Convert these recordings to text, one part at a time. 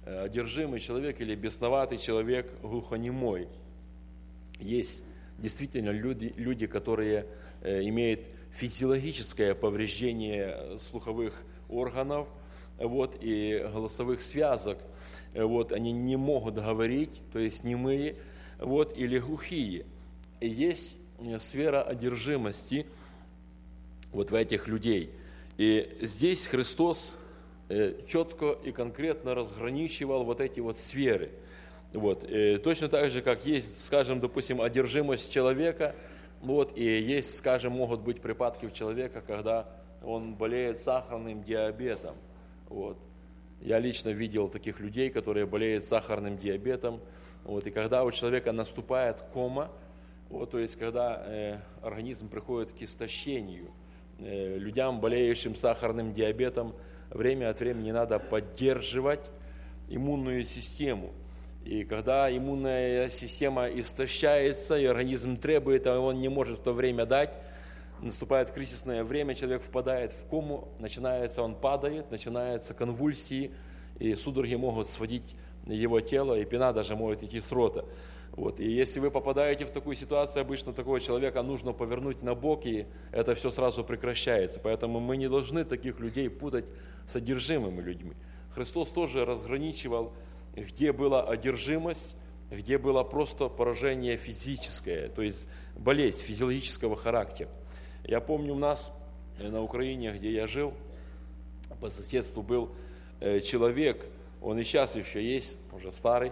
одержимый человек или бесноватый человек глухонемой. Есть действительно люди, которые имеют физиологическое повреждение слуховых органов и голосовых связок. Они не могут говорить, то есть немые или глухие. И есть сфера одержимости в этих людей. И здесь Христос четко и конкретно разграничивал эти сферы. Точно так же, как есть, скажем, допустим, одержимость человека, и есть, скажем, могут быть припадки у человека, когда он болеет сахарным диабетом. Я лично видел таких людей, которые болеют сахарным диабетом, и когда у человека наступает кома, то есть когда организм приходит к истощению, людям, болеющим сахарным диабетом, время от времени надо поддерживать иммунную систему. И когда иммунная система истощается, и организм требует, а он не может в то время дать, наступает кризисное время, человек впадает в кому, он падает, начинаются конвульсии, и судороги могут сводить его тело, и пена даже может идти с рота. И если вы попадаете в такую ситуацию, обычно такого человека нужно повернуть на бок, и это все сразу прекращается. Поэтому мы не должны таких людей путать с одержимыми людьми. Христос тоже разграничивал, где была одержимость, где было просто поражение физическое, то есть болезнь физиологического характера. Я помню, у нас на Украине, где я жил, по соседству был человек, он и сейчас еще есть, уже старый,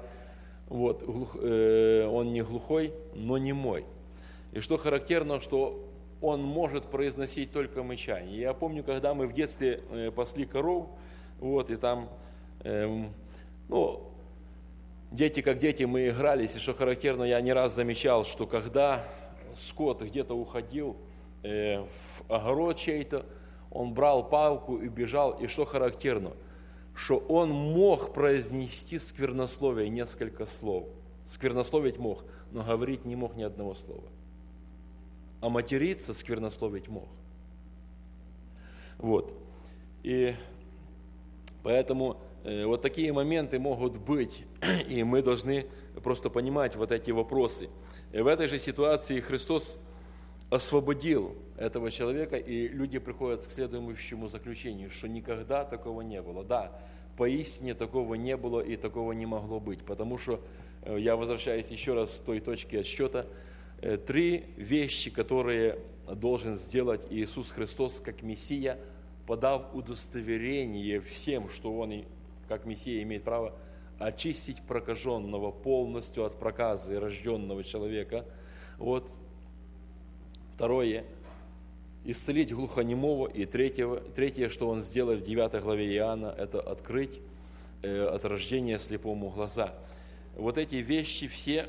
он не глухой, но немой. И что характерно, что он может произносить только мычание. Я помню, когда мы в детстве пасли коров, и там, дети как дети, мы игрались, и что характерно, я не раз замечал, что когда скот где-то уходил в огород чей-то, он брал палку и бежал, и что характерно, что он мог произнести сквернословие несколько слов. Сквернословить мог, но говорить не мог ни одного слова. А материться сквернословить мог. И поэтому такие моменты могут быть, и мы должны просто понимать эти вопросы. И в этой же ситуации Христос освободил этого человека, и люди приходят к следующему заключению, что никогда такого не было. Да, поистине такого не было и такого не могло быть, потому что, я возвращаюсь еще раз к той точке отсчета, 3 вещи, которые должен сделать Иисус Христос как Мессия, подав удостоверение всем, что Он как Мессия имеет право очистить прокаженного полностью от проказы рожденного человека. Второе, исцелить глухонемого. И третье, что Он сделает в 9 главе Иоанна, это открыть от рождения слепому глаза. Эти вещи все,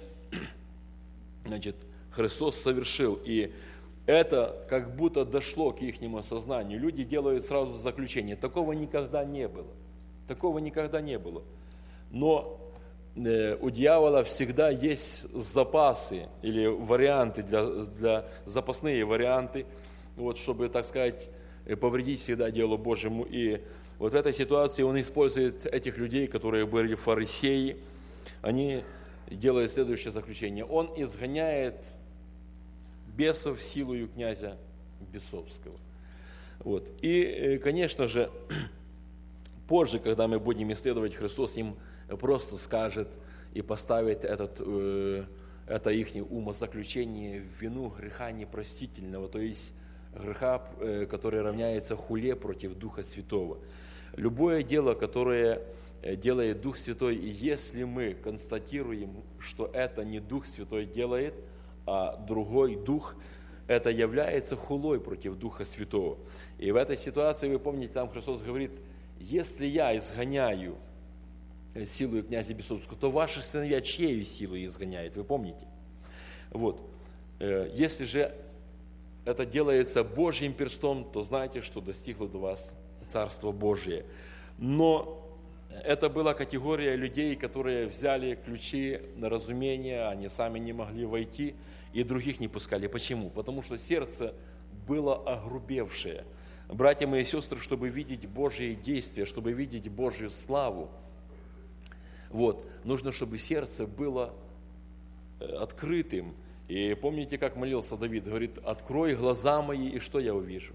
Христос совершил. И это как будто дошло к их осознанию. Люди делают сразу заключение. Такого никогда не было. Такого никогда не было. Но у дьявола всегда есть запасы или варианты, запасные варианты, чтобы, так сказать, повредить всегда делу Божьему. И в этой ситуации он использует этих людей, которые были фарисеи. Они делают следующее заключение. Он изгоняет бесов силою князя бесовского. И, конечно же, позже, когда мы будем исследовать, Христос им просто скажет и поставит это их умозаключение в вину греха непростительного, то есть греха, который равняется хуле против Духа Святого. Любое дело, которое делает Дух Святой, и если мы констатируем, что это не Дух Святой делает, а другой Дух, это является хулой против Духа Святого. И в этой ситуации, вы помните, там Христос говорит: если я изгоняю силою князя бесовского, то ваши сыновья чьею силой изгоняют? Вы помните? Если же это делается Божьим перстом, то знайте, что достигло до вас Царство Божие. Но это была категория людей, которые взяли ключи на разумение, они сами не могли войти, и других не пускали. Почему? Потому что сердце было огрубевшее. Братья мои и сестры, чтобы видеть Божьи действия, чтобы видеть Божью славу, Вот. Нужно, чтобы сердце было открытым. И помните, как молился Давид? Говорит, открой глаза мои, и что я увижу?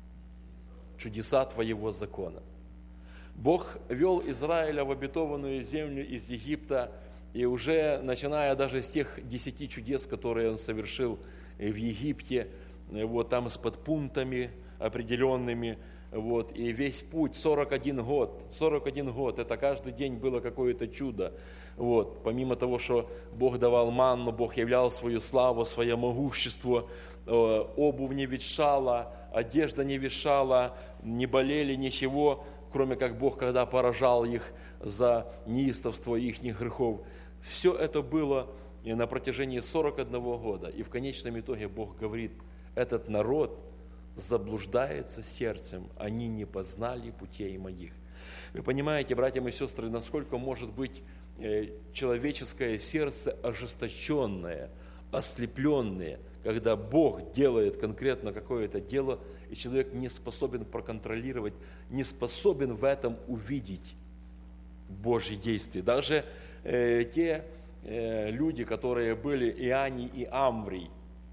Чудеса Твоего закона. Бог вел Израиля в обетованную землю из Египта, и уже начиная даже с тех 10 чудес, которые Он совершил в Египте, вот там с подпунктами определенными, вот, и весь путь 41 год, это каждый день было какое-то чудо. Вот, помимо того, что Бог давал манну, Бог являл свою славу, свое могущество, обувь не ветшала, одежда не ветшала, не болели ничего, кроме как Бог, когда поражал их за неистовство их грехов. Все это было на протяжении 41 года. И в конечном итоге Бог говорит, этот народ заблуждается сердцем, они не познали путей моих. Вы понимаете, братья и сестры, насколько может быть человеческое сердце ожесточенное, ослепленное, когда Бог делает конкретно какое-то дело, и человек не способен проконтролировать, не способен в этом увидеть Божьи действия. Даже те люди, которые были Иоанний и Амврий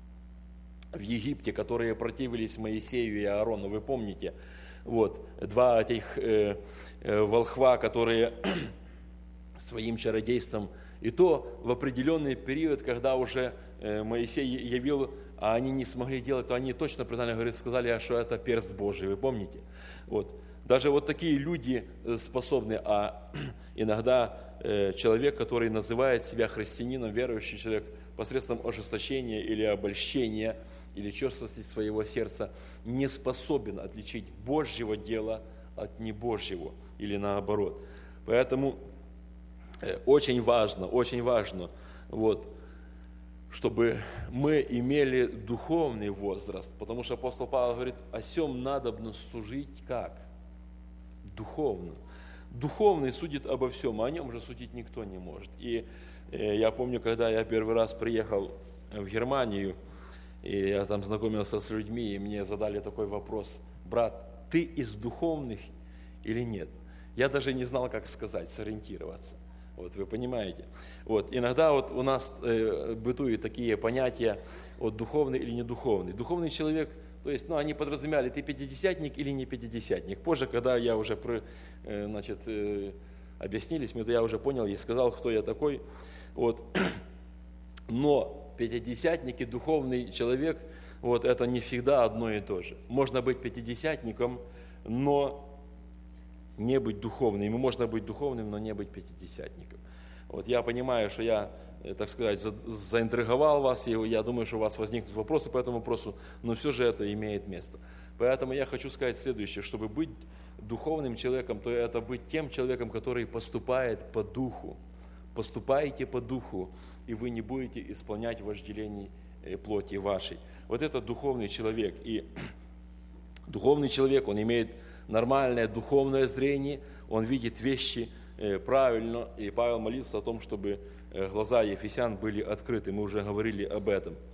в Египте, которые противились Моисею и Аарону, вы помните, вот, два этих волхва, которые своим чародейством, и то в определенный период, когда уже Моисей явил, а они не смогли делать, то они точно признали, говорит, сказали, что это перст Божий, вы помните? Вот. Даже вот такие люди способны, а иногда человек, который называет себя христианином, верующий человек, посредством ожесточения или обольщения, или черствости своего сердца, не способен отличить Божьего дела от небожьего, или наоборот. Поэтому очень важно, вот, чтобы мы имели духовный возраст, потому что апостол Павел говорит, о сем надобно служить как? Духовно. Духовный судит обо всем, а о нем же судить никто не может. И я помню, когда я первый раз приехал в Германию, и я там знакомился с людьми, и мне задали такой вопрос, брат, ты из духовных или нет? Я даже не знал, как сказать, сориентироваться. Вот, вы понимаете. Вот, иногда вот у нас бытуют такие понятия, вот, духовный или недуховный. Духовный человек, то есть, они подразумевали, ты пятидесятник или не пятидесятник. Позже, когда я уже объяснились, то я уже понял и сказал, кто я такой. Вот. Но пятидесятник и духовный человек, вот, это не всегда одно и то же. Можно быть пятидесятником, но не быть духовным. И можно быть духовным, но не быть пятидесятником. Вот я понимаю, что я, так сказать, заинтриговал вас, и я думаю, что у вас возникнут вопросы по этому вопросу, но все же это имеет место. Поэтому я хочу сказать следующее, чтобы быть духовным человеком, то это быть тем человеком, который поступает по духу. Поступаете по духу, и вы не будете исполнять вожделений плоти вашей. Вот это духовный человек. И духовный человек, он имеет нормальное духовное зрение, он видит вещи правильно, и Павел молится о том, чтобы глаза ефесян были открыты, мы уже говорили об этом.